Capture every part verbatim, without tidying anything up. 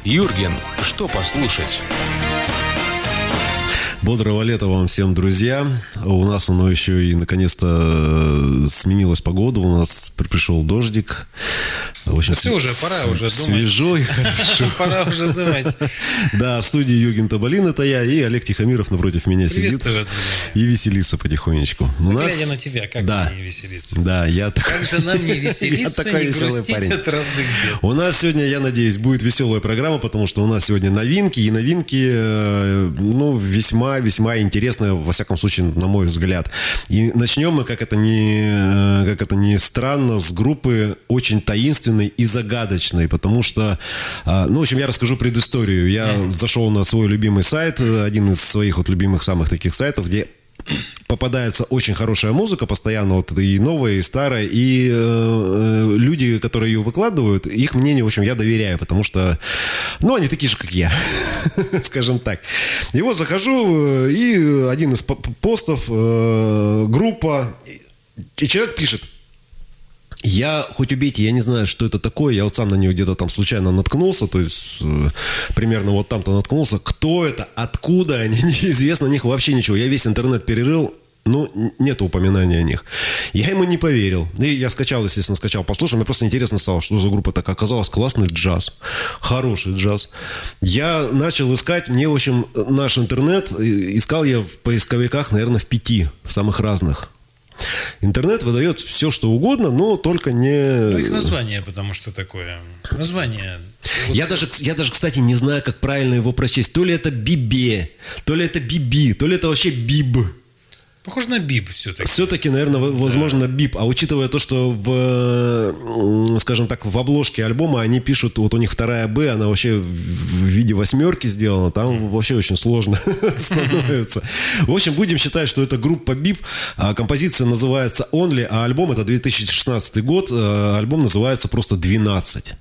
Юрген, что послушать? Бодрого лета вам всем, друзья. У нас оно еще и наконец-то сменилась погода. У нас пришел дождик. В общем, все, уже пора уже думать. Свежо и хорошо. Пора уже думать. Да, в студии Юрген Табалин, это я, и Олег Тихомиров напротив меня сидит. И веселится потихонечку. Глядя на тебя, как мне не веселиться? Да, я такой. Как же нам не веселиться, не грустить от разных дел? У нас сегодня, я надеюсь, будет веселая программа, потому что у нас сегодня новинки, и новинки, ну, весьма-весьма интересные, во всяком случае, на мой взгляд. И начнем мы, как это ни, как это ни странно, с группы очень таинственной и загадочной, потому что, ну, в общем, я расскажу предысторию. Я mm-hmm. зашел на свой любимый сайт, один из своих вот любимых самых таких сайтов, где попадается очень хорошая музыка постоянно, вот и новая, и старая, и э, люди, которые ее выкладывают, их мнению, в общем, я доверяю, потому что, ну, они такие же, как я, скажем так. И вот захожу, и один из постов, э, группа, и человек пишет: я, хоть убейте, я не знаю, что это такое, я вот сам на нее где-то там случайно наткнулся, то есть э, примерно вот там-то наткнулся. Кто это, откуда они, неизвестно, о них вообще ничего. Я весь интернет перерыл, ну, нет упоминания о них. Я ему не поверил. И я скачал, естественно, скачал, послушал. Мне просто интересно стало, что за группа такая оказалась. Классный джаз, хороший джаз. Я начал искать, мне, в общем, наш интернет, искал я в поисковиках, наверное, в пяти, в самых разных. Интернет выдает все, что угодно, но только не... Ну, их название, потому что такое. Название. Я даже, я даже, кстати, не знаю, как правильно его прочесть. То ли это Бибе, то ли это Биби, то ли это вообще Биб. Похоже на Бип все-таки. Все-таки, наверное, возможно, да. Бип. А учитывая то, что в, скажем так, в обложке альбома они пишут, вот у них вторая Б, она вообще в виде восьмерки сделана, там вообще очень сложно становится. В общем, будем считать, что это группа Бип. Композиция называется Only, а альбом это две тысячи шестнадцатый год. Альбом называется просто двенадцать.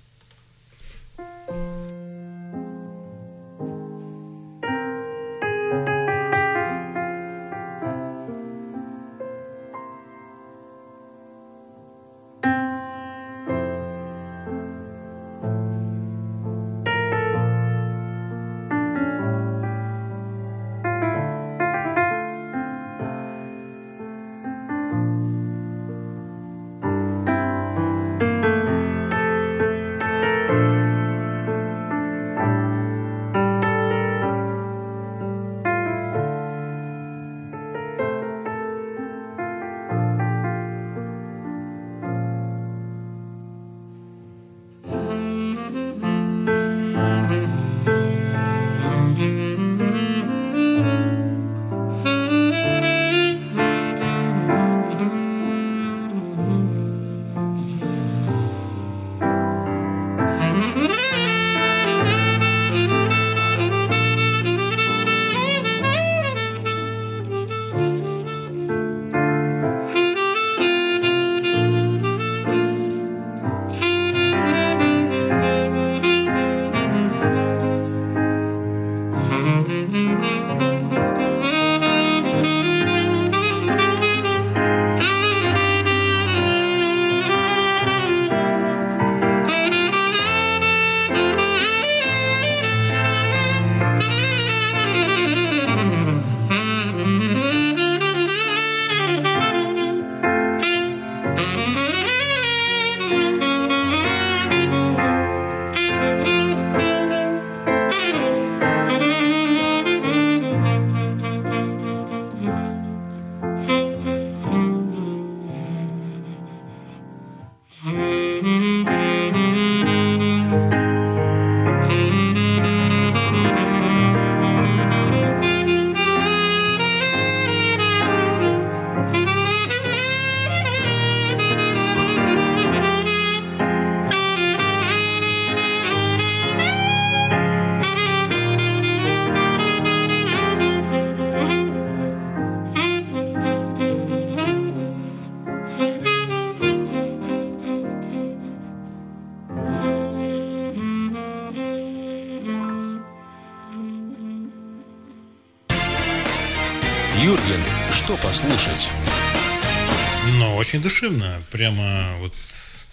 Юрген, что послушать? Ну, очень душевно. Прямо вот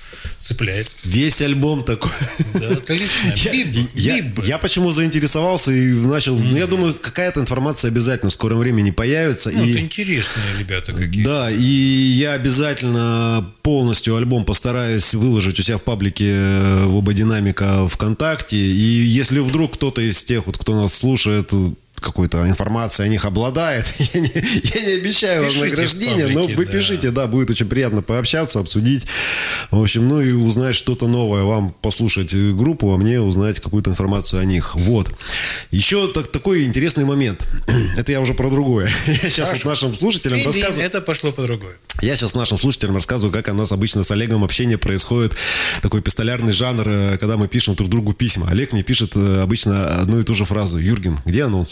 цепляет. Весь альбом такой. Да, отлично. Биб, я, биб. я, я почему заинтересовался и начал... Mm-hmm. Ну, я думаю, какая-то информация обязательно в скором времени появится. Ну, и... это интересные ребята какие-то. Да, и я обязательно полностью альбом постараюсь выложить у себя в паблике Оба Динамика ВКонтакте. И если вдруг кто-то из тех, вот, кто нас слушает, какой-то информацией о них обладает. Я не, я не обещаю пишите вознаграждения, паблике, но вы да. пишите, да, будет очень приятно пообщаться, обсудить. В общем, ну и узнать что-то новое. Вам послушать группу, а мне узнать какую-то информацию о них. Вот. Еще так, такой интересный момент. Это я уже про другое. Я сейчас вот нашим слушателям Иди, рассказываю. это пошло по другое. Я сейчас нашим слушателям рассказываю, как у нас обычно с Олегом общение происходит. Такой пистолярный жанр, когда мы пишем друг другу письма. Олег мне пишет обычно одну и ту же фразу: Юрген, где анонс?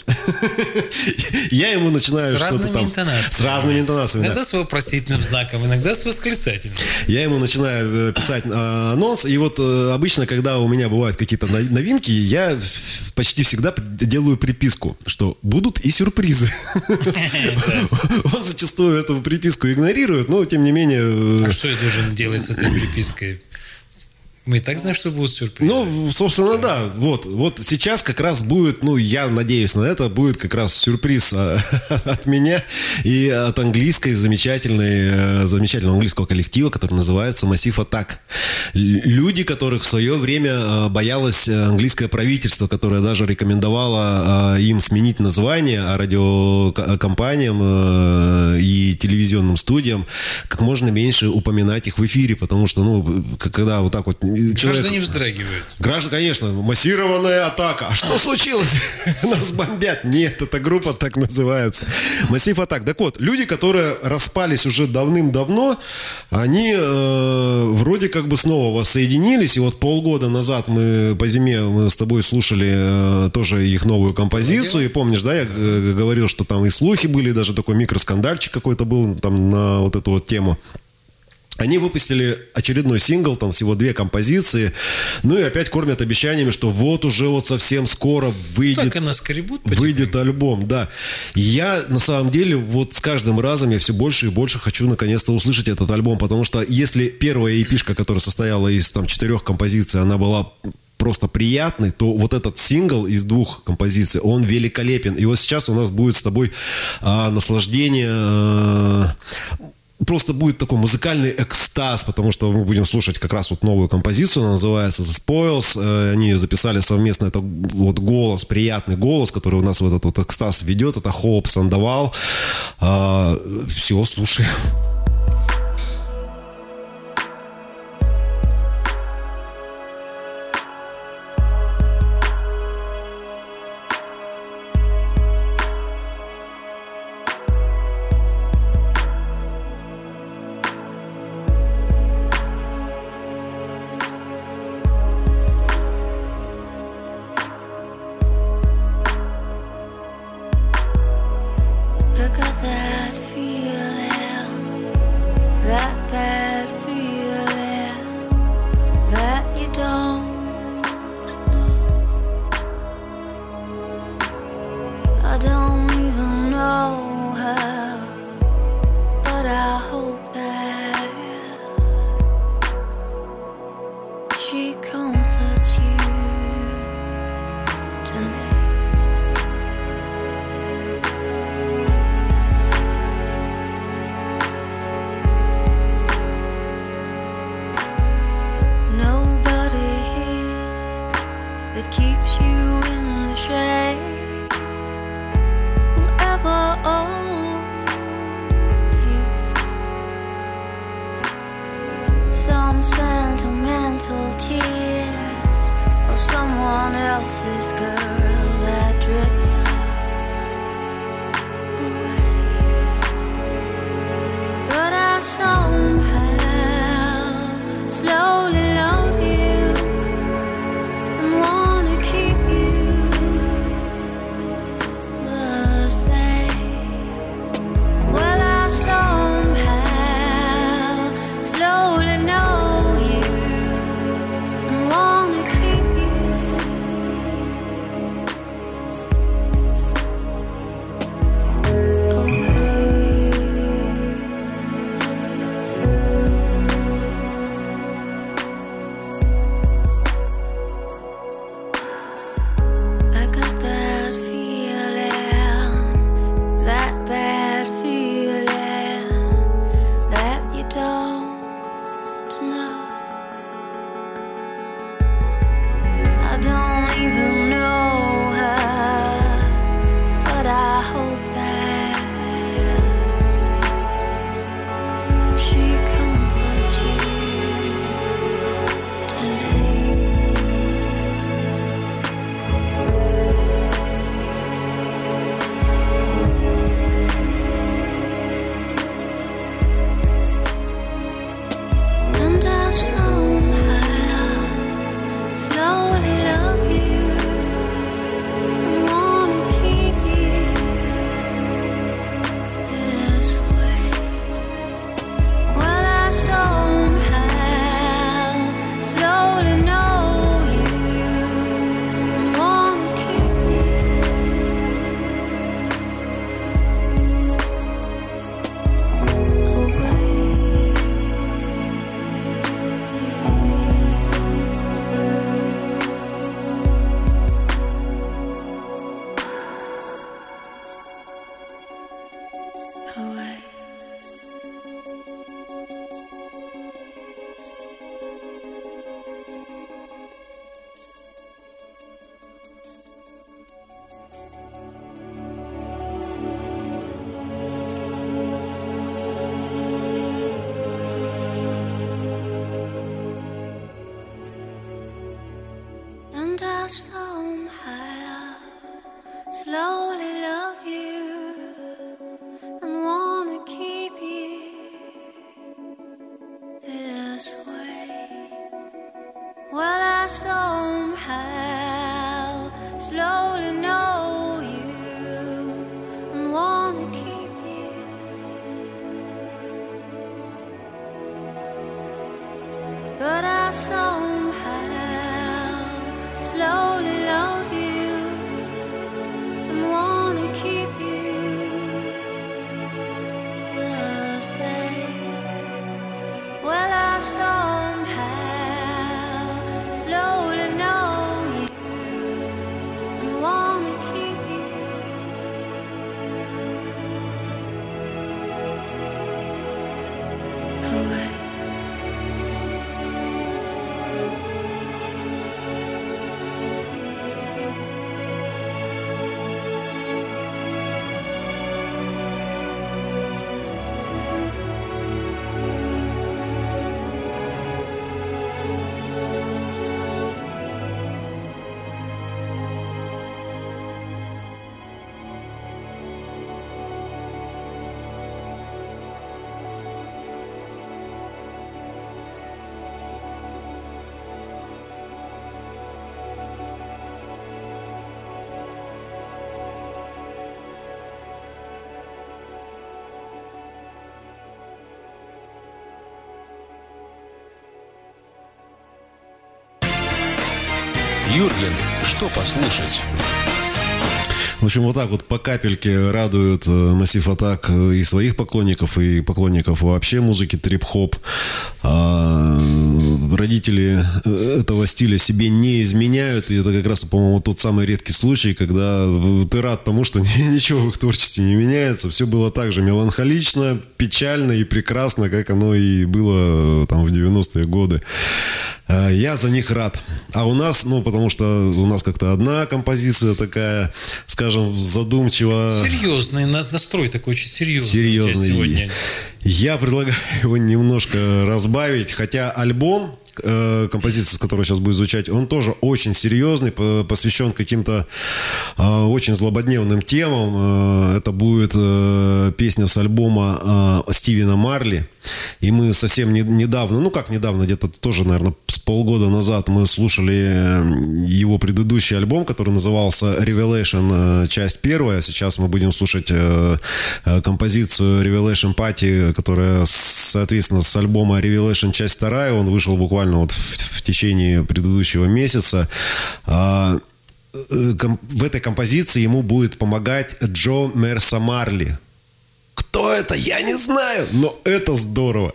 Я ему начинаю с что-то разными там... интонациями. С разными интонациями, Иногда да. с вопросительным знаком, иногда с восклицательным. Я ему начинаю писать э, анонс, и вот э, обычно, когда у меня бывают какие-то новинки, я почти всегда делаю приписку, что будут и сюрпризы. Он зачастую эту приписку игнорирует, но тем не менее... А что я должен делать с этой припиской? Мы и так знаем, что будут сюрпризы. Ну, собственно, да. Вот, вот сейчас как раз будет, ну, я надеюсь на это, будет как раз сюрприз от меня и от английской замечательной, замечательного английского коллектива, который называется «Массив Атак». Люди, которых в свое время боялось английское правительство, которое даже рекомендовало им сменить название, а радиокомпаниям и телевизионным студиям как можно меньше упоминать их в эфире, потому что, ну, когда вот так вот человек... Граждане вздрагивают. Граждане, конечно, массированная атака. А что случилось? Нас бомбят. Нет, эта группа так называется. Массив Атак. Так вот, люди, которые распались уже давным-давно, они э, вроде как бы снова воссоединились. И вот полгода назад мы по зиме мы с тобой слушали э, тоже их новую композицию. И помнишь, да, я э, говорил, что там и слухи были, даже такой микроскандальчик какой-то был там на вот эту вот тему. Они выпустили очередной сингл, там всего две композиции, ну и опять кормят обещаниями, что вот уже вот совсем скоро выйдет, так и наскребут, выйдет альбом, да. Я на самом деле вот с каждым разом я все больше и больше хочу наконец-то услышать этот альбом, потому что если первая эпишка, которая состояла из там четырех композиций, она была просто приятный, то вот этот сингл из двух композиций, он великолепен. И вот сейчас у нас будет с тобой а, наслаждение... А, просто будет такой музыкальный экстаз, потому что мы будем слушать как раз вот новую композицию, она называется The Spoils, они ее записали совместно, это вот голос, приятный голос, который у нас в этот вот экстаз ведет, это Hope Sandoval. Все, слушаем. slowly love you and wanna keep you this way. Well, I somehow slowly know you and wanna keep you. But I somehow slowly love you and wanna keep you the same. Well, I somehow slowly know you and wanna keep you away. Юрген, что послушать? В общем, вот так вот по капельке радуют Massive Attack и своих поклонников, и поклонников вообще музыки трип-хоп. А родители этого стиля себе не изменяют, и это как раз, по-моему, тот самый редкий случай, когда ты рад тому, что ничего в их творчестве не меняется. Все было так же меланхолично, печально и прекрасно, как оно и было там в девяностые годы. Я за них рад. А у нас, ну, потому что у нас как-то одна композиция такая, скажем, задумчиво... Серьезный настрой такой, очень серьезный. Серьезный. Сегодня. Я предлагаю его немножко разбавить, хотя альбом, композиция, с которой сейчас будет звучать, он тоже очень серьезный, посвящен каким-то очень злободневным темам. Это будет песня с альбома Стивена Марли. И мы совсем недавно, ну как недавно, где-то тоже, наверное, с полгода назад мы слушали его предыдущий альбом, который назывался Revelation, часть первая. Сейчас мы будем слушать композицию Revelation Party, которая, соответственно, с альбома Revelation, часть вторая. Он вышел буквально вот в, в течение предыдущего месяца. В этой композиции ему будет помогать Джо Мерса Марли. Кто это, я не знаю, но это здорово.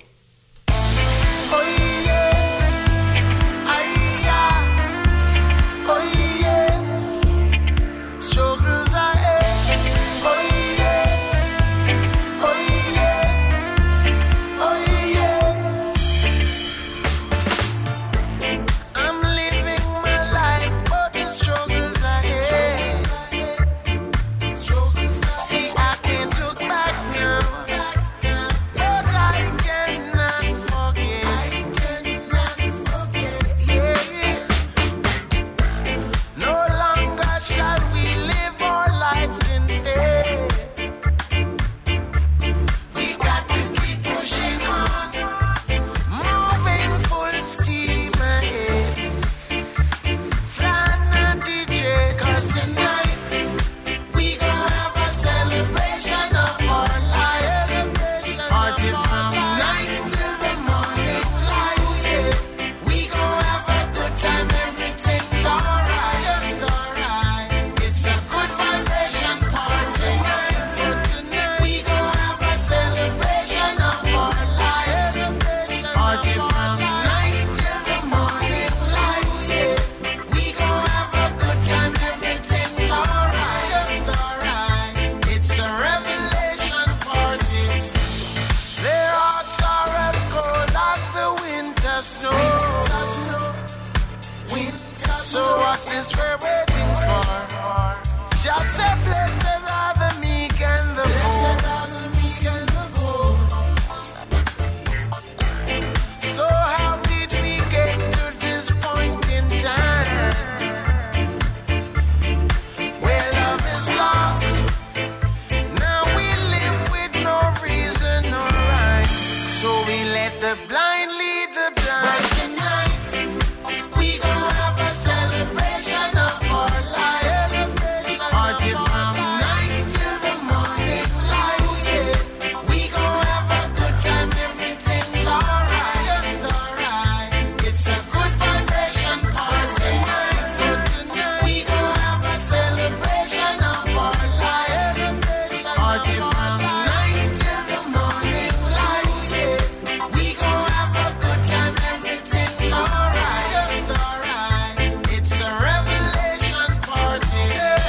Love is was lost. Now we live with no reason or rhyme. So we let the blind lead the blind. But tonight we gon' have a celebration of our life. Party from night till the morning light. We gon' have a good time, everything's alright. It's just alright. It's a good vibration party night. We gon' have a celebration of our life. Party from night till the morning light. We gon' have a good time, everything's alright. It's just alright. It's a revelation party.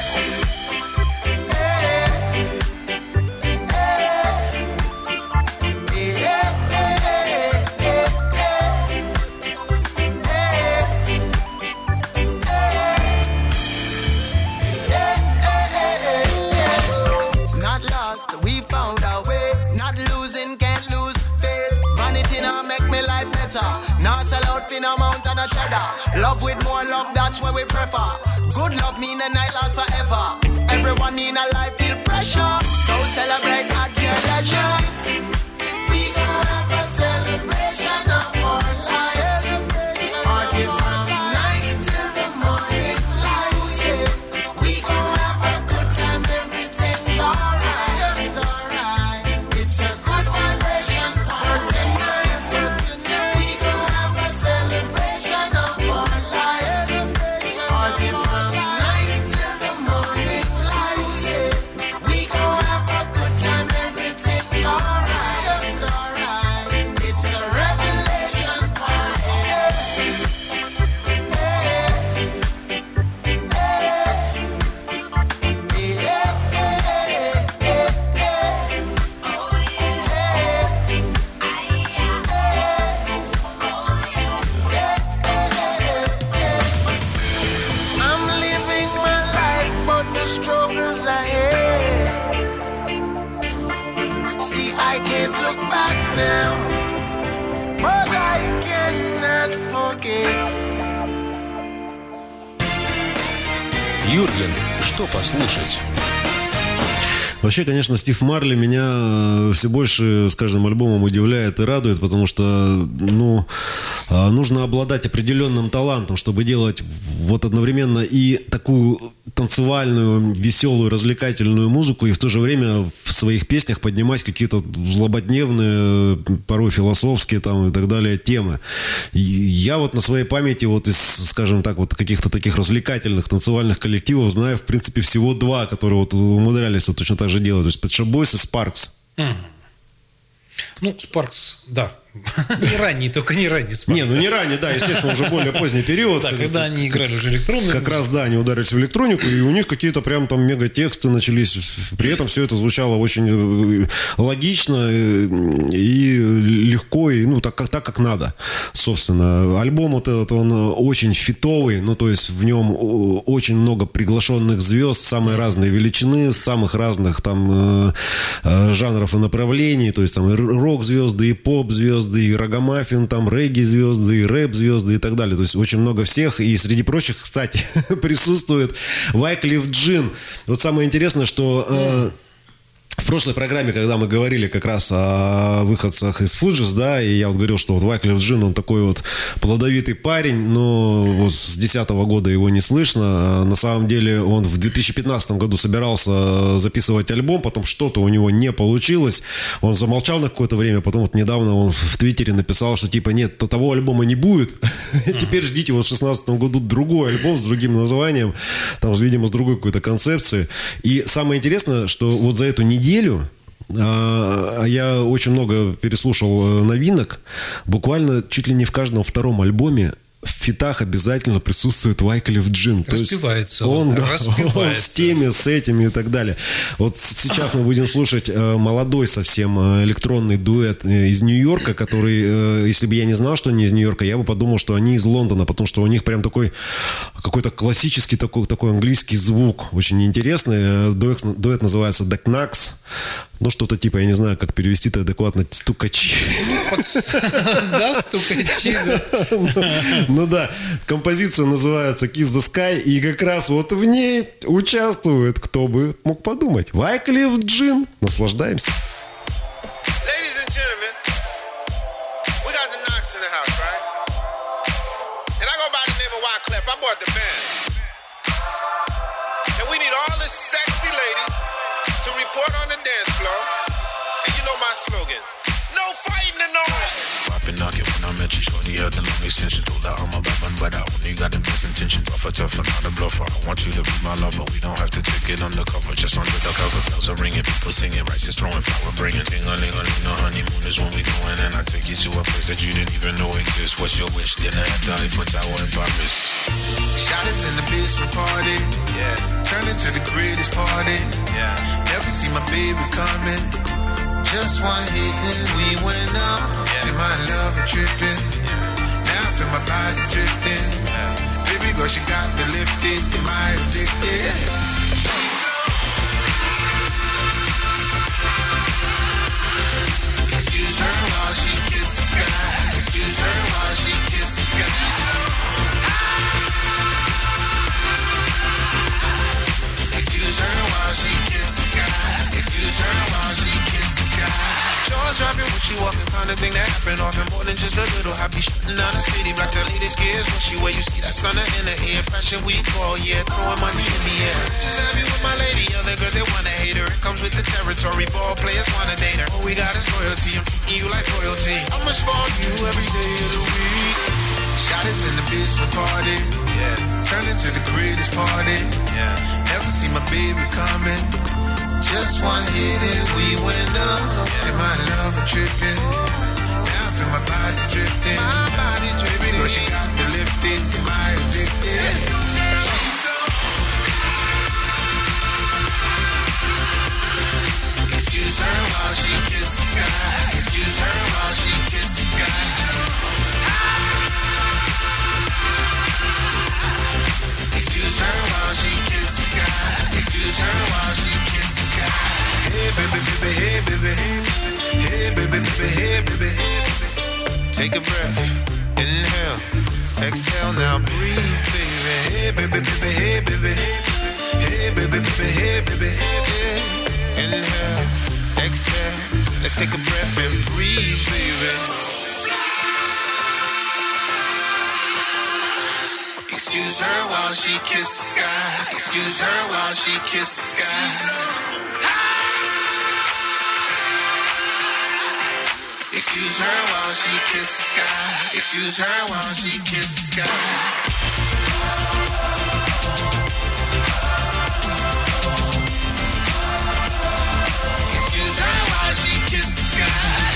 Not lost, we found our way. Not losing, can't lose faith. Vanity now make me life better. Now sell out in a mountain of cheddar. Love with more love, that's what we prefer. Good love mean the night lasts forever. Everyone in a life feel pressure. So celebrate at your leisure. We gon' have a celebration of our life. Party from night till the morning light. We gon' have a good time, everything's alright. It's just alright. It's a good vibration party night. We gon' have a celebration of our life. Party from night till the morning light. We gon' have a good time, everything's alright. It's just alright. It's a revelation party. I'm living my life, but the struggles ahead. See, I can't look back now, but I cannot forget. Юрген, что послушать? Вообще, конечно, Стив Марли меня все больше с каждым альбомом удивляет и радует, потому что, ну, нужно обладать определенным талантом, чтобы делать вот одновременно и такую танцевальную, веселую, развлекательную музыку, и в то же время в своих песнях поднимать какие-то злободневные, порой философские там и так далее темы. И я вот на своей памяти вот из, скажем так, вот каких-то таких развлекательных танцевальных коллективов знаю, в принципе, всего два, которые вот умудрялись вот точно так же делать. То есть Pet Shop Boys и Sparks. Мгм. Ну, Спаркс, да. Не ранний, только не ранний Спаркс. Не, ну не ранее, да, естественно, уже более поздний период. Да, когда они играли уже электронную. Как раз, да, они ударились в электронику, и у них какие-то прям там мегатексты начались. При этом все это звучало очень логично и легко, и, ну, так, как- так как надо, собственно. Альбом вот этот, он очень фитовый, ну, то есть в нем очень много приглашенных звезд, самые разные величины, самых разных там э, э, жанров и направлений, то есть там и рок-звезды, и поп-звезды, и рогомаффин, там регги-звезды, и рэп-звезды и так далее. То есть очень много всех. И среди прочих, кстати, присутствует Wyclef Jean. Вот самое интересное, что э, в прошлой программе, когда мы говорили как раз о выходцах из Fugees, да, и я вот говорил, что вот Wyclef Jean, он такой вот плодовитый парень, но вот с десятого года его не слышно. А на самом деле он в две тысячи пятнадцатом году собирался записывать альбом, потом что-то у него не получилось. Он замолчал на какое-то время, потом вот недавно он в Твиттере написал, что типа нет, то того альбома не будет. Теперь ждите вот в шестнадцатом году другой альбом с другим названием, там, видимо, с другой какой-то концепцией. И самое интересное, что вот за эту неделю а, я очень много переслушал новинок. Буквально чуть ли не в каждом втором альбоме в фитах обязательно присутствует Wyclef Jean. То есть Распевается он, он, да, распевается. он с теми, с этими и так далее. Вот сейчас мы будем слушать э, молодой совсем э, электронный дуэт э, из Нью-Йорка, который, э, если бы я не знал, что они из Нью-Йорка, я бы подумал, что они из Лондона, потому что у них прям такой какой-то классический такой, такой английский звук, очень интересный. Дуэт, дуэт называется The Knacks. Ну, что-то типа, я не знаю, как перевести это адекватно, стукачи. Да, стукачи, да. Ну да, композиция называется Kiss the Sky, и как раз вот в ней участвует, кто бы мог подумать, Wyclef Jean. Наслаждаемся. Ladies and gentlemen, we got the Knox in the house, right? And I go by the name of Wyclef. I bought the band. And we need all the sexy ladies to report on the dance floor. And you know my slogan, no fighting in no way. I've been knocking when I met you, shorty had the long extension. Told her I'm a bad one, but I only got the best intentions. Tougher, tougher, not a bluffer. I want you to be my lover. We don't have to take it undercover, just under the cover. Bells are ringing, people singing, rice throwing, flower bringing. Ding-a-ling-a-ling, the honeymoon is when we going. And I take you to a place that you didn't even know exists. What's your wish? Dinner at the Eiffel Tower in Paris. Shot is in the basement party, yeah. Turn into the greatest party, yeah. Never see my baby coming. Just one hit and we went up. Yeah. And my love is tripping. Yeah. Now I feel my body drifting. Yeah. Baby girl, she got me lifted. Am I addicted? She's so... Excuse her while she kisses the sky. Excuse her while she kisses the sky. Excuse her while she kisses the sky. Excuse her while she kisses the sky. Jaws dropping when she walking, kind of thing that happen often. More than just a little happy shutting down the city. Black the latest gears when she wear. You see that sun in the air. Fashion week all year, throwing money in the air. Just happy with my lady. Other girls they wanna hate her. It comes with the territory. Ball players wanna date her. All we got is loyalty. I'm treating you like royalty. I'ma spoil you every day of the week. Shot is in the basement party, yeah. Turn into the greatest party, yeah. Never see my baby coming. Just one hit and we went up. And my love is tripping. Now I feel my body drifting. My body drifting. Girl, she got me lifted. Am I addicted? She's so... Excuse her while she kisses the sky. Excuse her while she kisses the sky. Excuse her while she kisses the sky. Excuse her while she kisses the sky. Hey baby, baby, hey baby. Hey baby, baby, hey baby. Take a breath, inhale, exhale, now breathe, baby. Hey baby, baby, hey baby. Hey baby, baby, hey baby. Hey. Inhale, exhale, let's take a breath and breathe, baby. Excuse her while she kisses the sky. Excuse her while she kisses the sky. Excuse her while she kisses the sky. Excuse her while she kisses the sky. Excuse her while she kisses the sky.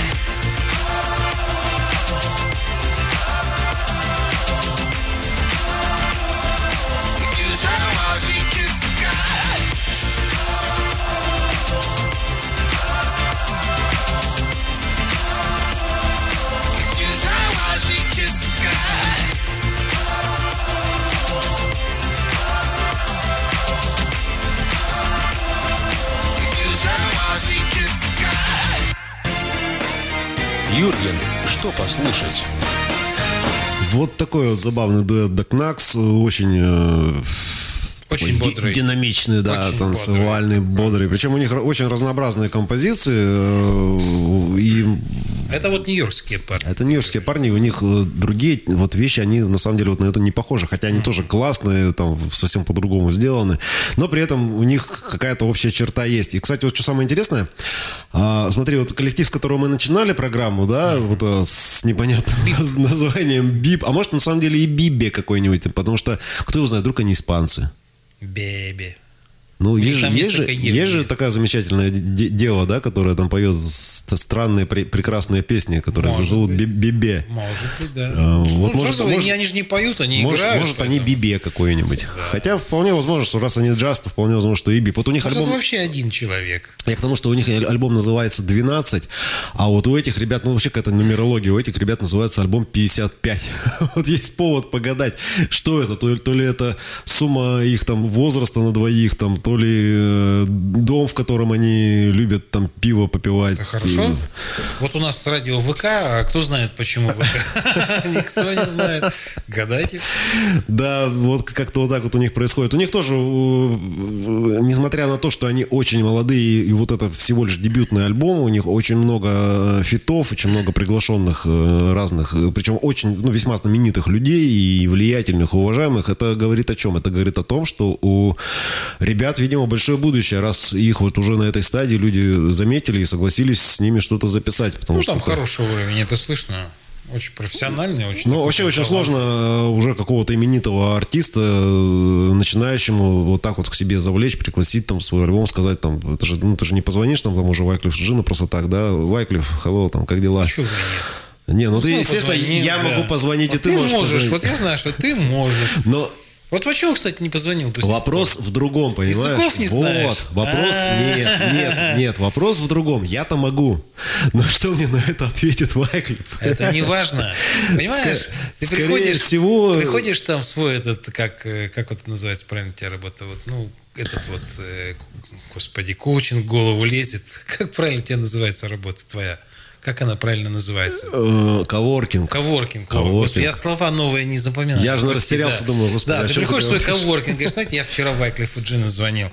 Excuse her while she kisses the sky. Excuse her while she kisses the sky. Excuse her while she kisses the sky. Юрген, что послушать? Вот такой вот забавный дуэт The Knox, очень, э, Очень ди- бодрый. динамичный, да, Очень танцевальный, бодрый. Причем у них очень разнообразные композиции. э, И Это вот нью-йоркские парни. это нью-йоркские парни, у них э, другие вот вещи, они на самом деле вот на это не похожи, хотя они тоже классные, там совсем по-другому сделаны, но при этом у них какая-то общая черта есть. И, кстати, вот что самое интересное, а, смотри, вот коллектив, с которого мы начинали программу, да, вот а, с непонятным названием Бип, а может на самом деле и Бибе какой-нибудь, потому что кто его знает, вдруг они испанцы. Бебе. Ну, них есть, же- там есть, же, несколько евреев. есть же такая замечательная де- дева, да, которая там поет с- странные, пре- прекрасные песни, которые Может зовут быть. Би- Бибе. Может быть, да. А, вот ну, может- джазовые, может- не- они же не поют, они Может, играют. может они поэтому. Бибе какой-нибудь. Хотя вполне возможно, что раз они джаз, то вполне возможно, что и бип. Вот у них Может, альбом... это вообще один человек. Я к тому, что у них альбом называется двенадцать, а вот у этих ребят, ну вообще какая-то нумерология, у этих ребят называется альбом пятьдесят пять. Вот есть повод погадать, что это, то ли, то ли это сумма их там возраста на двоих, там то ли э, дом, в котором они любят там пиво попивать. Это хорошо. Вот у нас радио ВК, а кто знает, почему ВК? Никто не знает. Гадайте. Да, вот как-то вот так вот у них происходит. У них тоже, несмотря на то, что они очень молодые, и вот это всего лишь дебютный альбом, у них очень много фитов, очень много приглашенных разных, причем очень, ну, весьма знаменитых людей и влиятельных, и уважаемых. Это говорит о чем? Это говорит о том, что у ребят, видимо, большое будущее, раз их вот уже на этой стадии люди заметили и согласились с ними что-то записать. Ну, там что хороший уровень, это слышно. Очень профессиональный, очень. Ну, вообще очень сложно уже какого-то именитого артиста, начинающему, вот так вот к себе завлечь, пригласить там свой альбом, сказать там, это же, ну, ты же не позвонишь там, там уже Вайклиф Джина просто так, да, Вайклиф, hello, там, как дела? А чего бы нет? Не, ну, ну ты, естественно, позвони, я да. могу позвонить, вот и ты, ты можешь позвонить. Вот я знаю, что ты можешь. Но... Вот почему, кстати, не позвонил? Вопрос в другом, понимаешь? Языков не знаешь? Вот, вопрос, нет, нет, нет, вопрос в другом. Я-то могу. Но что мне на это ответит Вайклиф? Это не важно. Понимаешь? Ты приходишь, всего... приходишь там в свой этот, как, как вот это называется правильно у тебя работа, вот, ну, этот вот, господи, коучинг в голову лезет. Как правильно у тебя называется работа твоя? Как она правильно называется? Коворкинг. Коворкинг. Господи, я слова новые не запоминаю. Я же растерялся, да. думаю, господи. Да, а ты приходишь в свой коворкинг, говоришь, знаете, я вчера Вайклифу Джину звонил.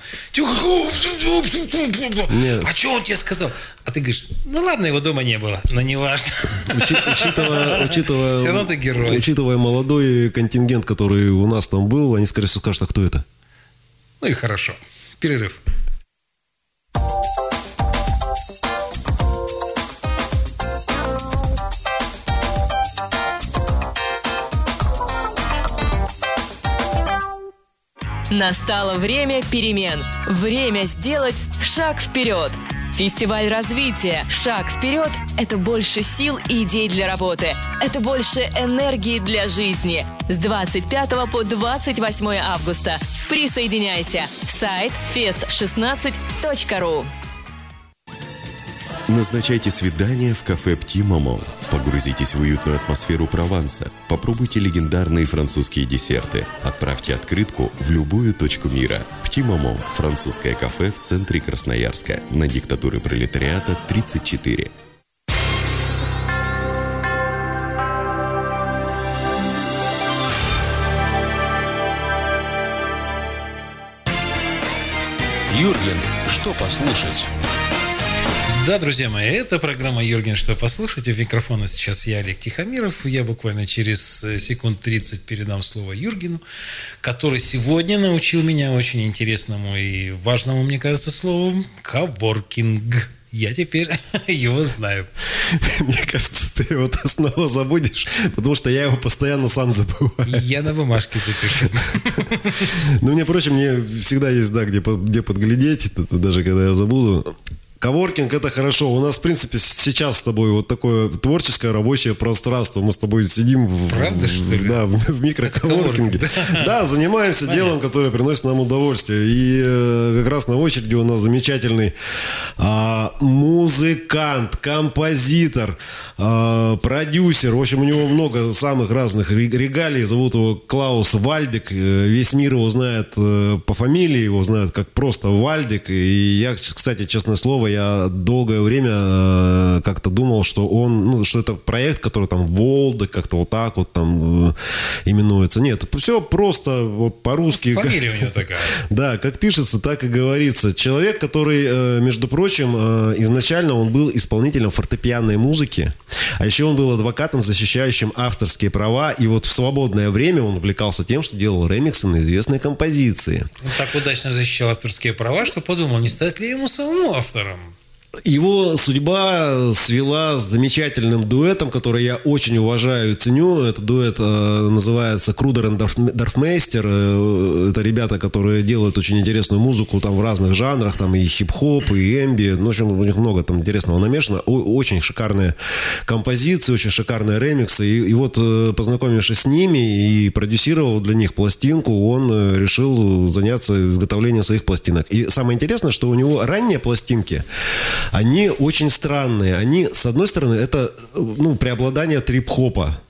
Нет. А что он тебе сказал? А ты говоришь, ну ладно, его дома не было, но не важно. Учи, учитывая, учитывая, все равно ты герой. Учитывая молодой контингент, который у нас там был, они, скорее всего, скажут, а кто это? Ну и хорошо. Перерыв. Настало время перемен. Время сделать шаг вперед. Фестиваль развития «Шаг вперед» – это больше сил и идей для работы. Это больше энергии для жизни. С двадцать пятого по двадцать восьмое августа. Присоединяйся. Сайт фест шестнадцать точка ру. Назначайте свидание в кафе «Пти Мамо». Погрузитесь в уютную атмосферу Прованса. Попробуйте легендарные французские десерты. Отправьте открытку в любую точку мира. «Пти Мамо» – французское кафе в центре Красноярска. На Диктатуры пролетариата, тридцать четыре. Юрген, что послушать? Да, друзья мои, это программа «Юрген, что послушать». У микрофона сейчас я, Олег Тихомиров. Я буквально через секунд тридцать передам слово Юргену, который сегодня научил меня очень интересному и важному, мне кажется, слову «коворкинг». Я теперь его знаю. Мне кажется, ты его снова забудешь, потому что я его постоянно сам забываю. Я на бумажке запишу. Ну, мне проще, мне всегда есть, да, где, где подглядеть, даже когда я забуду. Коворкинг – это хорошо. У нас, в принципе, сейчас с тобой вот такое творческое рабочее пространство. Мы с тобой сидим в, Правда, что ли? Да, в, в микроковоркинге. Да. да, занимаемся Понятно. делом, которое приносит нам удовольствие. И э, как раз на очереди у нас замечательный э, музыкант, композитор, э, продюсер. В общем, у него много самых разных регалий. Зовут его Клаус Вальдик. Весь мир его знает э, по фамилии, его знают как просто Вальдик. И я, кстати, честное слово, я долгое время э, как-то думал, что он, ну, что это проект, который там Волда, как-то вот так вот там э, именуется. Нет, все просто вот по-русски. Фамилия у него такая. Да, как пишется, так и говорится. Человек, который, э, между прочим, э, изначально он был исполнителем фортепианной музыки, а еще он был адвокатом, защищающим авторские права, и вот в свободное время он увлекался тем, что делал ремиксы на известные композиции. Он так удачно защищал авторские права, что подумал, не стать ли ему самому автором. Его судьба свела с замечательным дуэтом, который я очень уважаю и ценю. Этот дуэт э, называется Крудер и Дорфмейстер. Э, это ребята, которые делают очень интересную музыку там в разных жанрах, там и хип-хоп, и эмби. Ну, в общем, у них много там интересного намешано. О- очень шикарные композиции, очень шикарные ремиксы. И, и вот, э, познакомившись с ними и продюсировал для них пластинку, он э, решил заняться изготовлением своих пластинок. И самое интересное, что у него ранние пластинки, они очень странные. Они, с одной стороны, это, ну, преобладание трип-хопа.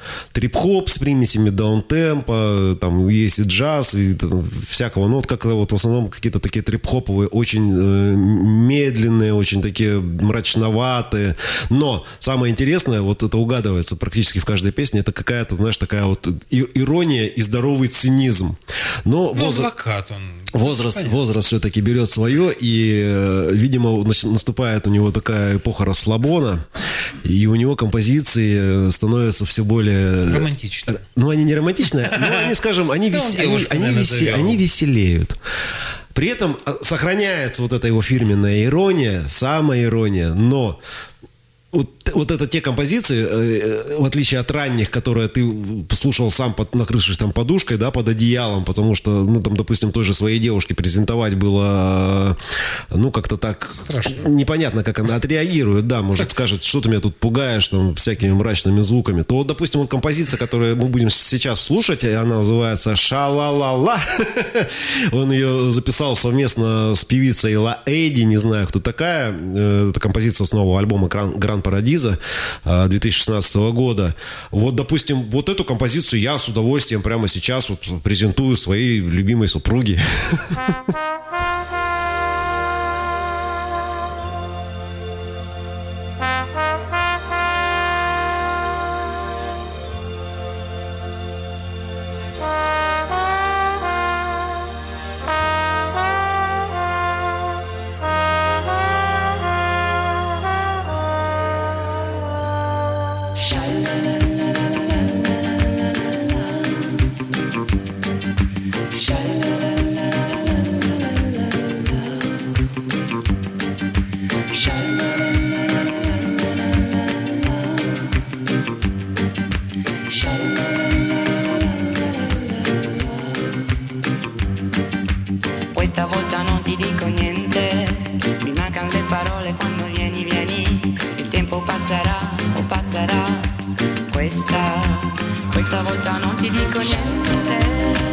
Трип-хоп с примесями даунтемпа, там есть и джаз, и там, всякого. Ну, вот как вот в основном какие-то такие трип-хоповые, очень э, медленные, очень такие мрачноватые. Но самое интересное, вот это угадывается практически в каждой песне, это какая-то, знаешь, такая вот и- ирония и здоровый цинизм. Но Ну, возра- адвокат он. Возраст, Понятно. возраст все-таки берет свое, и, э, видимо, нач- наступает у него такая эпоха расслабона, и у него композиции становятся все более... Романтично. Ну, они не романтичные, но они, скажем, они, Да он весе- они, девушку, они наверное, весе- завел. они веселеют. При этом а, сохраняется вот эта его фирменная ирония, самоирония, но... Вот, вот это те композиции, э, в отличие от ранних, которые ты слушал сам, под, накрывшись там подушкой, да, под одеялом, потому что, ну, там, допустим, той же своей девушке презентовать было, э, ну, как-то так... Страшно. Непонятно, как она отреагирует, да, может, скажет, что ты меня тут пугаешь, там, всякими мрачными звуками. То, вот, допустим, вот композиция, которую мы будем сейчас слушать, она называется «Ша-ла-ла-ла». Он ее записал совместно с певицей Ла Эйди, не знаю, кто такая. Это композиция с нового альбома «Гран Парадиза» две тысячи шестнадцатого года. Вот, допустим, вот эту композицию я с удовольствием прямо сейчас вот презентую своей любимой супруге. Questa volta non ti dico niente, mi mancano le parole quando vieni, vieni, il tempo passerà o passerà, questa, questa volta non ti dico niente.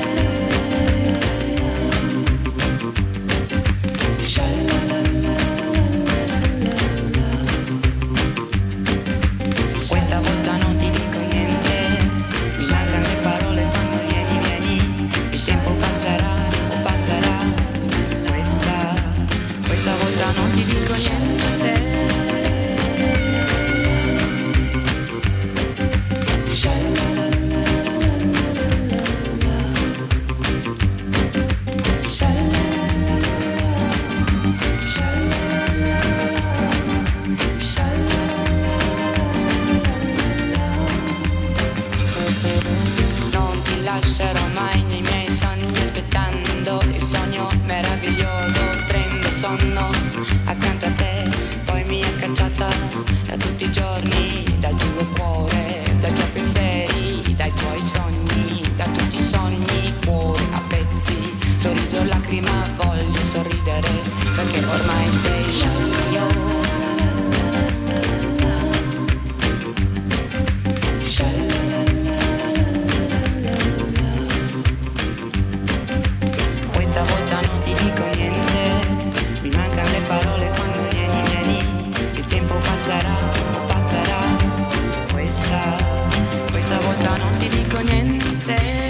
Questa volta non ti dico niente, mi mancano le parole quando vieni, vieni, il tempo passerà o passerà, questa, questa volta non ti dico niente. Non ti lascerò mai nei miei sogni, aspettando il sogno meraviglioso. Prendo sonno accanto a te, poi mi è scacciata da tutti i giorni, dal tuo cuore, dai tuoi pensieri, dai tuoi sogni, da tutti i sogni, cuore a pezzi, sorriso, lacrima, voglio sorridere, perché ormai sei mio. Questa volta non ti dico niente, mi mancano le parole quando vieni, vieni, il tempo passerà o passerà, questa, questa volta non ti dico niente.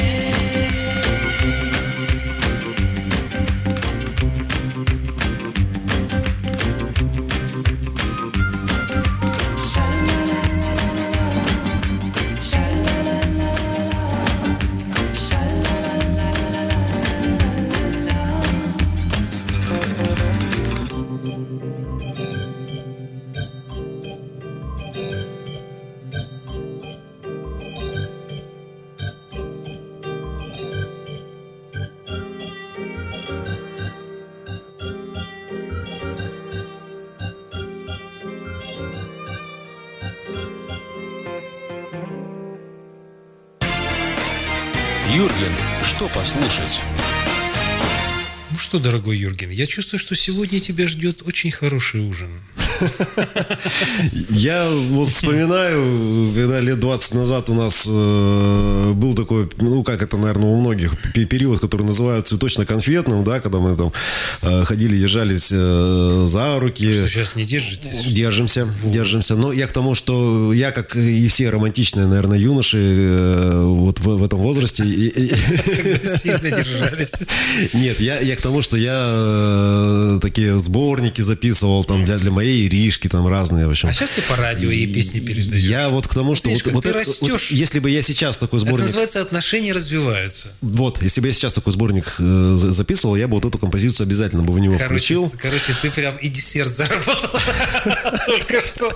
Юрген, что послушать? Ну что, дорогой Юрген, я чувствую, что сегодня тебя ждет очень хороший ужин. Я вот вспоминаю, когда лет двадцать назад у нас э, был такой, ну, как это, наверное, у многих, период, который называют цветочно-конфетным, да, когда мы там э, ходили, держались э, за руки. Что, сейчас не держитесь? Держимся, вот. держимся. Но я к тому, что я, как и все романтичные, наверное, юноши э, вот в, в этом возрасте... Когда сильно держались. Нет, я, я к тому, что я э, такие сборники записывал там для, для моей Иришки, там разные, в общем. А сейчас ты по радио ей песни передаешь. Я вот к тому, что... Видишь, вот, вот ты это, растешь. Вот, если бы я сейчас такой сборник... Это называется «Отношения развиваются». Вот, если бы я сейчас такой сборник э, записывал, я бы вот эту композицию обязательно бы в него короче, включил. Короче, ты прям и десерт заработал только что.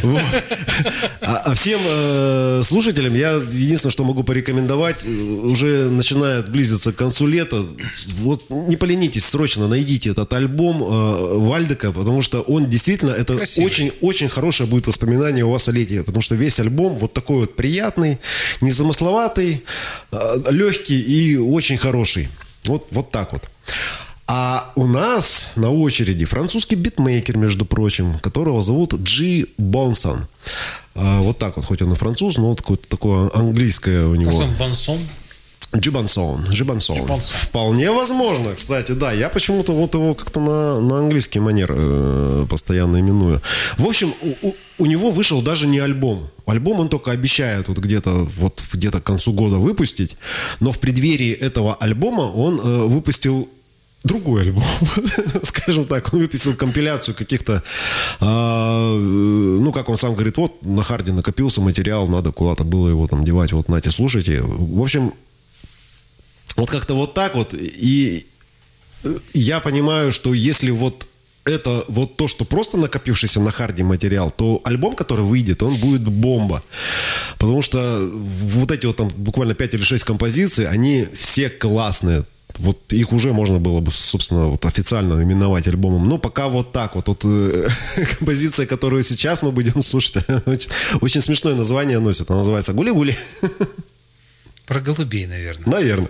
А, а всем э, слушателям я единственное, что могу порекомендовать, уже начинает близиться к концу лета, вот не поленитесь, срочно найдите этот альбом э, Вальдека, потому что он действительно, это очень-очень хорошее будет воспоминание у вас о лете, потому что весь альбом вот такой вот приятный, незамысловатый, э, легкий и очень хороший. Вот, вот так вот. А у нас на очереди французский битмейкер, между прочим, которого зовут Джи Бонсон. А, вот так вот, хоть он и француз, но вот какое-то такое английское у него. Бонсон? Джи Бонсон. Джи Бонсон. Вполне возможно, кстати, да. Я почему-то вот его как-то на, на английский манер э, постоянно именую. В общем, у, у него вышел даже не альбом. Альбом он только обещает вот где-то, вот где-то к концу года выпустить. Но в преддверии этого альбома он э, выпустил другой альбом, скажем так. Он выпустил компиляцию каких-то, э, ну, как он сам говорит, вот на харде накопился материал, надо куда-то было его там девать, вот нате, слушайте. В общем, вот как-то вот так вот. И я понимаю, что если вот это вот то, что просто накопившийся на харде материал, то альбом, который выйдет, он будет бомба. Потому что вот эти вот там буквально пять или шесть композиций, они все классные. Вот их уже можно было бы, собственно, вот официально именовать альбомом. Но пока вот так вот. Вот э, композиция, которую сейчас мы будем слушать, очень, очень смешное название носит. Она называется «Гули-гули». Про голубей, наверное. Наверное.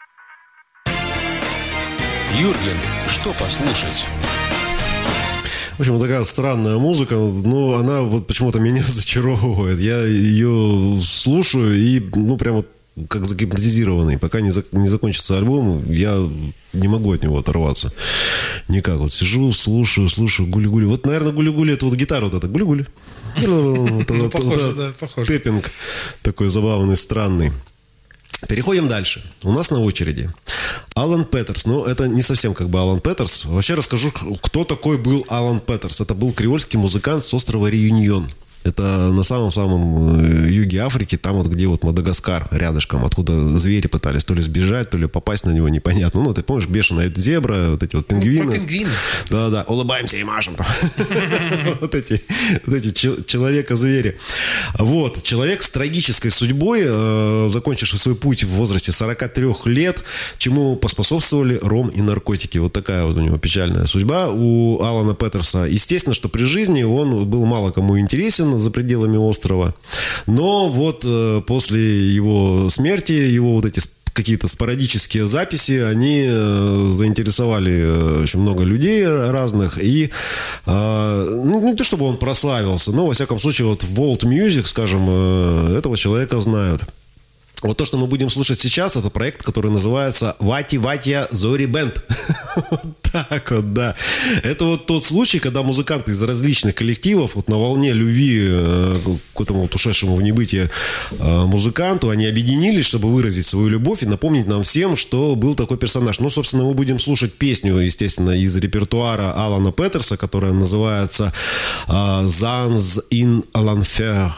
Юрген, что послушать? В общем, такая странная музыка, но она вот почему-то меня зачаровывает. Я ее слушаю и, ну, прямо как загипнотизированный. Пока не, за, не закончится альбом, я не могу от него оторваться. Никак. Вот сижу, слушаю, слушаю, гули-гули. Вот, наверное, гули-гули — это вот гитара вот эта. Гули-гули. Ну, похоже, да, похоже. Тэппинг такой забавный, странный. Переходим дальше. У нас на очереди Алан Петерс. Но это не совсем как бы Алан Петерс. Вообще расскажу, кто такой был Алан Петерс. Это был креольский музыкант с острова Реюньон. Это на самом-самом юге Африки, там вот где вот Мадагаскар рядышком, откуда звери пытались то ли сбежать, то ли попасть на него, непонятно. Ну, ты помнишь, бешеная зебра, вот эти вот пингвины. Ну, про пингвины. Да-да, улыбаемся и машем. Вот эти человека-звери. Вот, человек с трагической судьбой, закончивший свой путь в возрасте сорок три лет, чему поспособствовали ром и наркотики. Вот такая вот у него печальная судьба у Алана Петерса. Естественно, что при жизни он был мало кому интересен за пределами острова. Но вот э, после его смерти, его вот эти какие-то спорадические записи, они э, заинтересовали э, очень много людей разных. И э, ну, не то чтобы он прославился, но, во всяком случае, вот в World Music, скажем, э, этого человека знают. Вот то, что мы будем слушать сейчас, это проект, который называется «Вати Ватья Зори Бенд». Вот так вот, да. Это вот тот случай, когда музыканты из различных коллективов вот на волне любви э, к этому вот ушедшему в небытие э, музыканту, они объединились, чтобы выразить свою любовь и напомнить нам всем, что был такой персонаж. Ну, собственно, мы будем слушать песню, естественно, из репертуара Алана Петерса, которая называется «Zanz in l'enfer».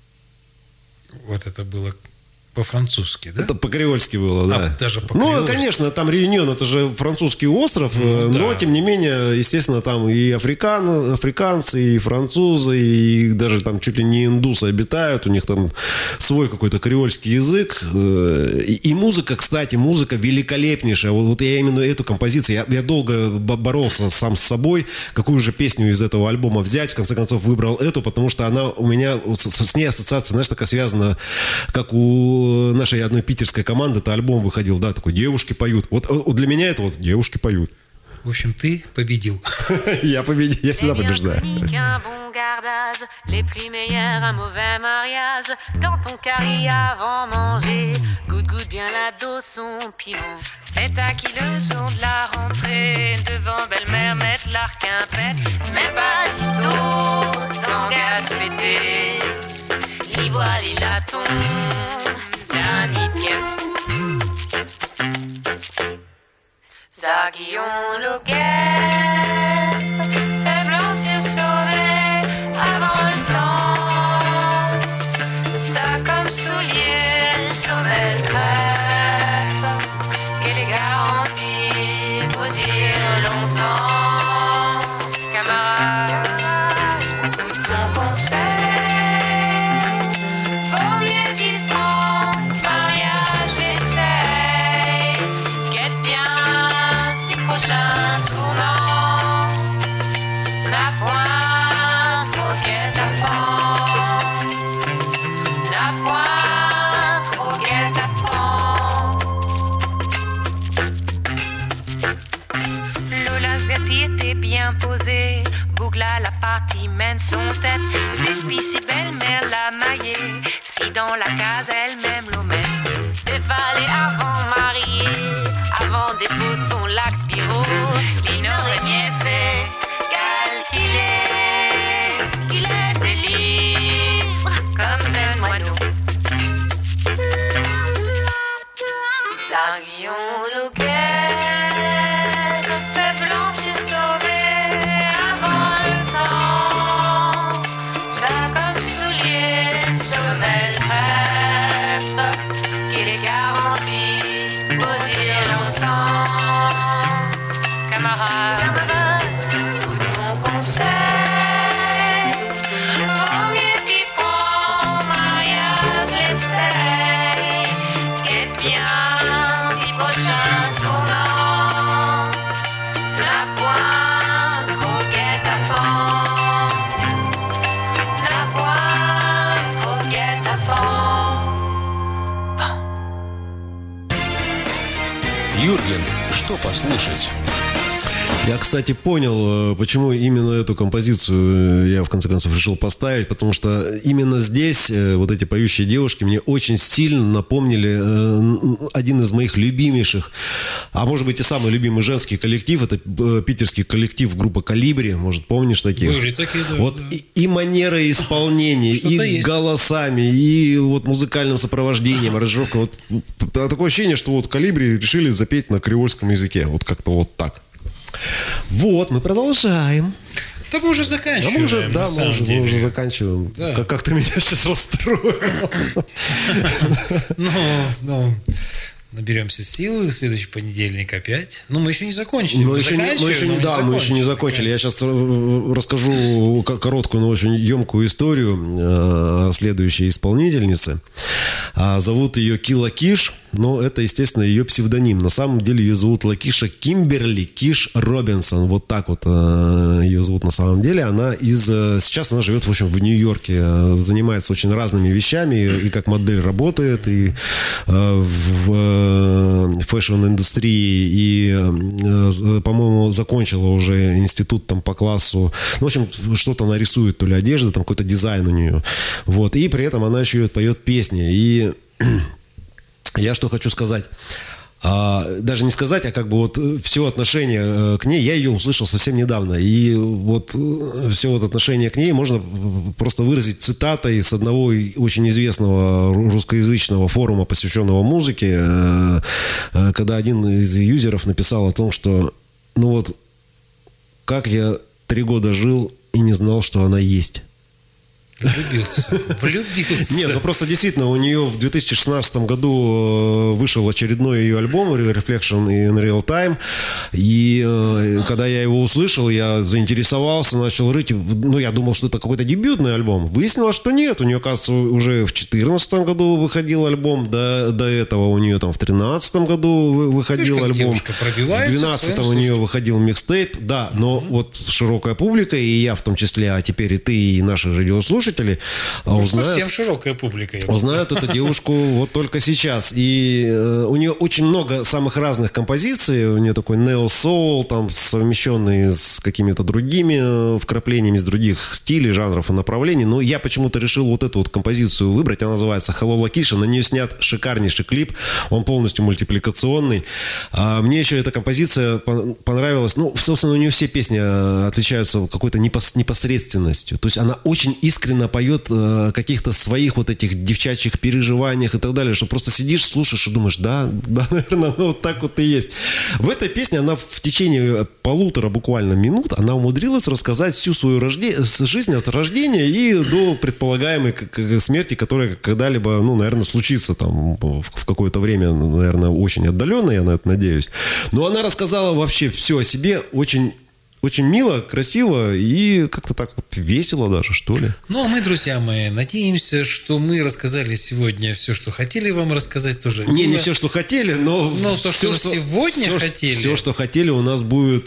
Вот это было... По-французски, да? Это по-креольски было, да. А, даже по-креольски. Ну, конечно, там Реюньон, это же французский остров, ну, но, да. Тем не менее, естественно, там и африкан, африканцы, и французы, и даже там чуть ли не индусы обитают, у них там свой какой-то креольский язык. И, и музыка, кстати, музыка великолепнейшая. Вот, вот я именно эту композицию, я, я долго боролся сам с собой, какую же песню из этого альбома взять, в конце концов выбрал эту, потому что она у меня, с, с ней ассоциация, знаешь, такая связана, как у нашей одной питерской команды-то альбом выходил, да, такой «Девушки поют». Вот, вот для меня это вот «Девушки поют». В общем, ты победил. Я победил, я всегда побеждаю. Les prix meilleurs, un mauvais mariage. Dans ton carré avant manger, goûte-goûte bien la dose, son piment. C'est à qui le jour de la rentrée, devant belle-mère mettre l'arc-un-pète. Mais pas si tôt, t'engages pété. L'ivoire, il a ton dernier pied. Zaguillon Loguet, fait blanchir sauvé avant le temps. Ça comme soulier, sommeil crève, et les garanties pour dire longtemps. Camarade, écoute mon conseil, vaut mieux qu'il prend mariage l'essaye, guette bien si prochain tournant, n'a point trop guet-apens, n'a point trop guet-apens. Lola Sverti était bien posée, Bougla la partie mène son tête, Zespi si belle-mère l'a maillée, si dans la case elle-même l'omet. Défalé avant marié, avant dépôt de son l'acte bureau, il n'aurait bien fait calculer qu'il était libre comme un moineau. Zaguillon Loguet, fait blanchir sauvé avant le temps, ça comme soulier, semelle crêpe, il est garanti pour dire longtemps. Camarade, écoute mon conseil, vaut mieux qu'il prend mariage l'essaye, guette bien si prochain tournant, la pointe trop guet-apens, la pointe trop guet-apens. Юрген, что послушать? Я, кстати, понял, почему именно эту композицию я в конце концов решил поставить, потому что именно здесь вот эти поющие девушки мне очень сильно напомнили один из моих любимейших, а может быть и самый любимый женский коллектив, это питерский коллектив группа «Колибри», может, помнишь таких? Были такие, да. Вот да. И, и манерой исполнения, и есть. Голосами, и вот музыкальным сопровождением, аранжировкой. Вот такое ощущение, что вот «Колибри» решили запеть на креольском языке, вот как-то вот так. Вот, мы продолжаем. Да мы уже заканчиваем. Да, мы уже, да, мы уже, мы уже заканчиваем. Да. Как, как ты меня сейчас расстроил. Ну, ну, наберемся силы, в следующий понедельник опять. Ну, мы еще не закончили. Мы еще не, мы еще не, да, мы еще не закончили. Я сейчас расскажу короткую, но очень емкую историю о следующей исполнительнице. Зовут ее Кила Киш, но это, естественно, ее псевдоним. На самом деле ее зовут Лакиша Кимберли Киш Робинсон. Вот так вот ее зовут на самом деле. Она из... Сейчас она живет, в общем, в Нью-Йорке. Занимается очень разными вещами. И как модель работает, и в фэшн-индустрии. И, по-моему, закончила уже институт там по классу. Ну, в общем, что-то она рисует, то ли одежда, там какой-то дизайн у нее. Вот. И при этом она еще и поет песни. И я что хочу сказать. А, даже не сказать, а как бы вот все отношение к ней, я ее услышал совсем недавно. И вот все вот отношение к ней можно просто выразить цитатой с одного очень известного русскоязычного форума, посвященного музыке, когда один из юзеров написал о том, что ну вот как я три года жил и не знал, что она есть. Влюбился. Влюбился. Нет, ну просто действительно у нее в две тысячи шестнадцатом году вышел очередной ее альбом Reflection in Real Time. И э, когда я его услышал, я заинтересовался, начал рыть. Ну, я думал, что это какой-то дебютный альбом. Выяснилось, что нет. У нее, оказывается, уже в две тысячи четырнадцатом году выходил альбом. До, до этого у нее там в две тысячи тринадцатом году выходил Ты альбом. В две тысячи двенадцатом у нее выходил микстейп. Да, но mm-hmm. вот широкая публика, и я в том числе, а теперь и ты, и наши радиослушатели узнают, совсем широкая публика. Узнают эту девушку вот только сейчас. И э, у нее очень много самых разных композиций. У нее такой нео-соул, там, совмещенный с какими-то другими вкраплениями из других стилей, жанров и направлений. Но я почему-то решил вот эту вот композицию выбрать. Она называется Hello Лакиша. На нее снят шикарнейший клип. Он полностью мультипликационный. А мне еще эта композиция понравилась. Ну, собственно, у нее все песни отличаются какой-то непосредственностью. То есть она очень искренне поет о каких-то своих вот этих девчачьих переживаниях и так далее, что просто сидишь, слушаешь и думаешь, да, да, наверное, ну, вот так вот и есть. В этой песне она в течение полутора буквально минут, она умудрилась рассказать всю свою рожде... жизнь от рождения и до предполагаемой смерти, которая когда-либо, ну, наверное, случится там в какое-то время, наверное, очень отдаленное, я на это надеюсь. Но она рассказала вообще все о себе очень Очень мило, красиво и как-то так вот весело даже, что ли. Ну, а мы, друзья мои, надеемся, что мы рассказали сегодня все, что хотели вам рассказать тоже. Не, не все, что хотели, но... Но то, все, что, что сегодня все, хотели. Все, что хотели, у нас будет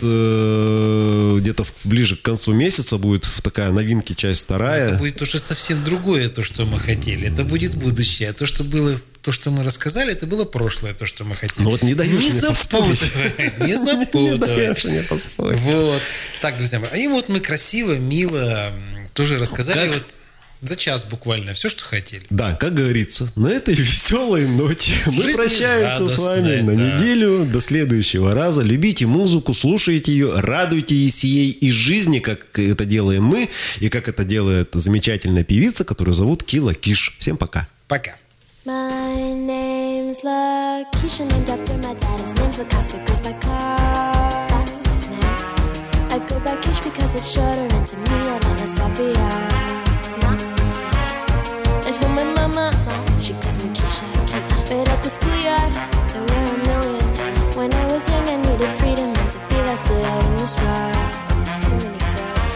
э, где-то ближе к концу месяца, будет такая новинки, часть вторая. Это будет уже совсем другое, то, что мы хотели. Это будет будущее. А то, что было... То, что мы рассказали, это было прошлое, то, что мы хотели. Ну вот не даешь не мне поспорить. Не запутывай. Не даешь мне поспорить. Вот. Так, друзья мои. И вот мы красиво, мило тоже рассказали вот за час буквально все, что хотели. Да, как говорится, на этой веселой ноте мы Жизнь прощаемся с вами радостная, на да. неделю. До следующего раза. Любите музыку, слушайте ее, радуйтесь ей из жизни, как это делаем мы, и как это делает замечательная певица, которую зовут Кила Киш. Всем пока. Пока. My name's Lakeisha, named after my dad. His name's Lacosta, goes by Car. That's his name. I go by Kish because it's shorter, and to me, Alana Sophia. Not the same. At home, my mama, she calls me Keisha. Right at the schoolyard, there were a million. When I was young, I needed freedom, and to feel I stood out in this world. Too many girls.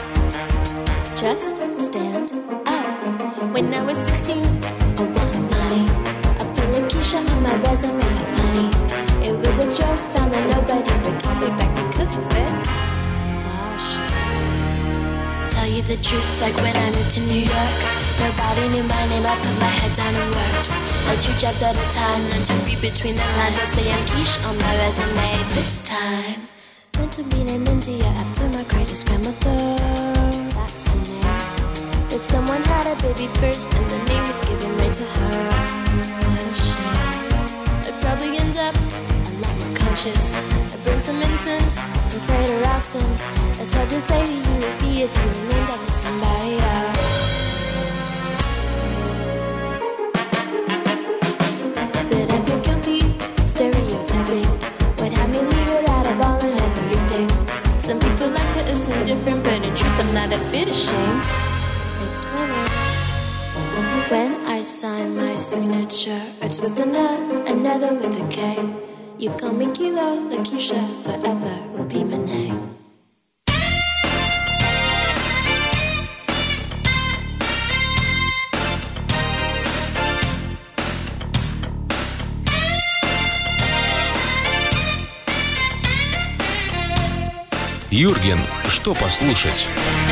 Just stand up. When I was sixteen, I wanted money. On my resume, funny. It was a joke, found that nobody would call me back because of it. Oh, shit. Tell you the truth, like when I moved to New York, nobody knew my name, I put my head down and worked. Like two jobs at a time, learned to read between the lines. I say I'm Quiche on my resume this time. Meant to be named into baby first, and the name was given right to her. What a shame. I'd probably end up a lot more conscious. I'd burn some incense and pray to Roxanne. It's hard to say who you would be if you were named after somebody else. But I feel guilty, stereotyping would have me leave it out of all and everything. Some people like to assume different, but in truth I'm not a bit ashamed. Explaining. When I sign my signature, it's with an L and never with a K. You call me Kilo, Lakeisha, forever will be my name. Юрген, что послушать?